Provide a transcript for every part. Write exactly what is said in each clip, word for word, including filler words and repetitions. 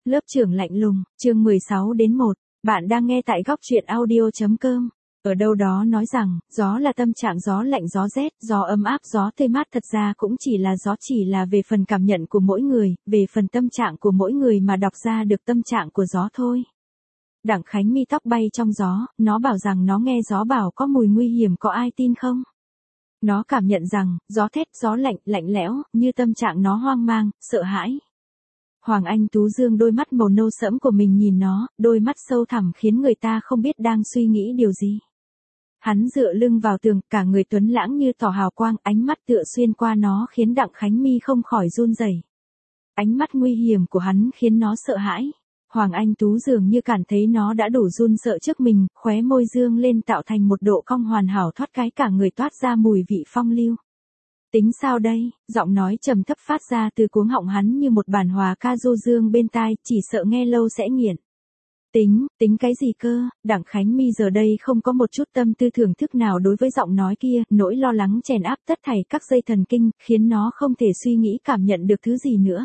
Lớp trưởng lạnh lùng, chương mười sáu đến một. Bạn đang nghe tại góc truyện audio chấm com. Ở đâu đó nói rằng, gió là tâm trạng, gió lạnh, gió rét, gió ấm áp, gió tươi mát, thật ra cũng chỉ là gió, chỉ là về phần cảm nhận của mỗi người, về phần tâm trạng của mỗi người mà đọc ra được tâm trạng của gió thôi. Đặng Khánh My tóc bay trong gió, nó bảo rằng nó nghe gió bảo có mùi nguy hiểm, có ai tin không? Nó cảm nhận rằng, gió thét, gió lạnh, lạnh lẽo, như tâm trạng nó hoang mang, sợ hãi. Hoàng Anh Tú dương đôi mắt màu nâu sẫm của mình nhìn nó, đôi mắt sâu thẳm khiến người ta không biết đang suy nghĩ điều gì. Hắn dựa lưng vào tường, cả người tuấn lãng như tỏ hào quang, ánh mắt tựa xuyên qua nó khiến Đặng Khánh My không khỏi run rẩy. Ánh mắt nguy hiểm của hắn khiến nó sợ hãi. Hoàng Anh Tú dường như cảm thấy nó đã đủ run sợ trước mình, khóe môi dương lên tạo thành một độ cong hoàn hảo, thoát cái cả người toát ra mùi vị phong lưu. Tính sao đây, giọng nói trầm thấp phát ra từ cuống họng hắn như một bản hòa ca du dương bên tai, chỉ sợ nghe lâu sẽ nghiện. Tính, tính cái gì cơ? Đặng Khánh My giờ đây không có một chút tâm tư thưởng thức nào đối với giọng nói kia, nỗi lo lắng chèn áp tất thảy các dây thần kinh, khiến nó không thể suy nghĩ cảm nhận được thứ gì nữa.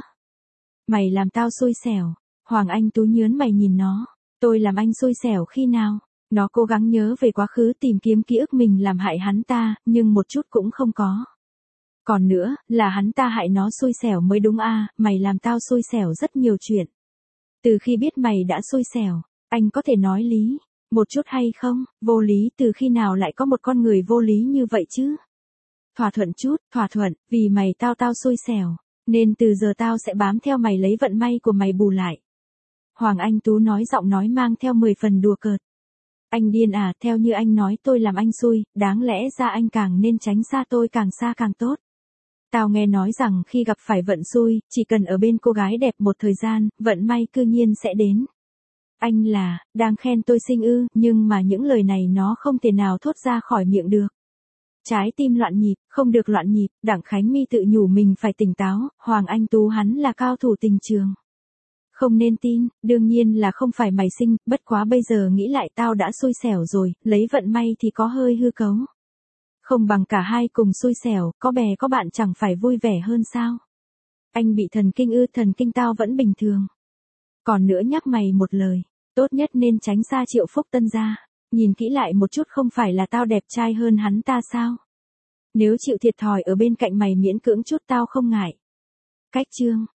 Mày làm tao xui xẻo. Hoàng Anh Tú nhớn mày nhìn nó. Tôi làm anh xui xẻo khi nào? Nó cố gắng nhớ về quá khứ, tìm kiếm ký ức mình làm hại hắn ta, nhưng một chút cũng không có. Còn nữa, là hắn ta hại nó xui xẻo mới đúng à, mày làm tao xui xẻo rất nhiều chuyện. Từ khi biết mày đã xui xẻo, anh có thể nói lý, một chút hay không? Vô lý, từ khi nào lại có một con người vô lý như vậy chứ? Thỏa thuận chút, thỏa thuận, vì mày tao tao xui xẻo, nên từ giờ tao sẽ bám theo mày lấy vận may của mày bù lại. Hoàng Anh Tú nói giọng nói mang theo mười phần đùa cợt. Anh điên à, theo như anh nói tôi làm anh xui, đáng lẽ ra anh càng nên tránh xa tôi, càng xa càng tốt. Tao nghe nói rằng khi gặp phải vận xui, chỉ cần ở bên cô gái đẹp một thời gian, vận may cư nhiên sẽ đến. Anh là, đang khen tôi xinh ư, nhưng mà những lời này nó không thể nào thốt ra khỏi miệng được. Trái tim loạn nhịp, không được loạn nhịp, Đặng Khánh My tự nhủ mình phải tỉnh táo, Hoàng Anh Tú hắn là cao thủ tình trường. Không nên tin, đương nhiên là không phải mày xinh, bất quá bây giờ nghĩ lại tao đã xui xẻo rồi, lấy vận may thì có hơi hư cấu. Không bằng cả hai cùng xui xẻo, có bè có bạn chẳng phải vui vẻ hơn sao? Anh bị thần kinh ư? Thần kinh tao vẫn bình thường. Còn nữa nhắc mày một lời, tốt nhất nên tránh xa Triệu Phúc Tân ra. Nhìn kỹ lại một chút, không phải là tao đẹp trai hơn hắn ta sao? Nếu chịu thiệt thòi ở bên cạnh mày miễn cưỡng chút tao không ngại. Cách chương,